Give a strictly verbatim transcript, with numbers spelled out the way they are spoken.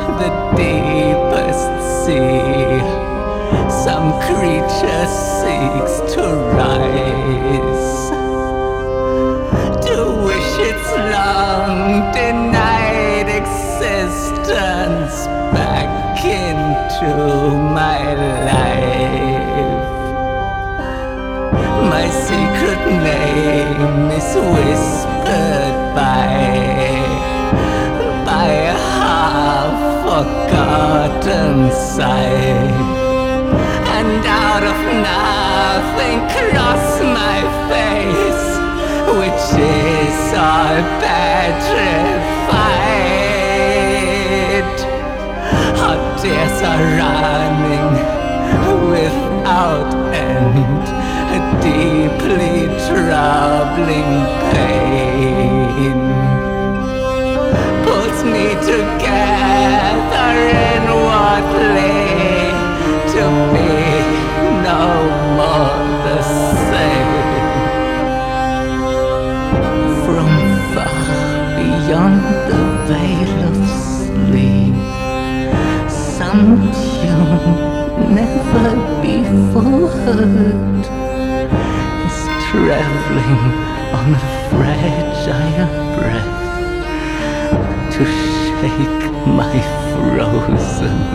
the deepest sea, some creature seeks to rise, to wish its long denied existence back into my life. My secret name is whispered by by a half-forgotten sight, and out of nothing cross my face, which is all petrified. Hot tears are running without end, a deeply troubling pain pulls me together in what lay to be no more the same. From far beyond the veil of sleep, some tune never before heard is traveling on a fragile breath to shake my frozen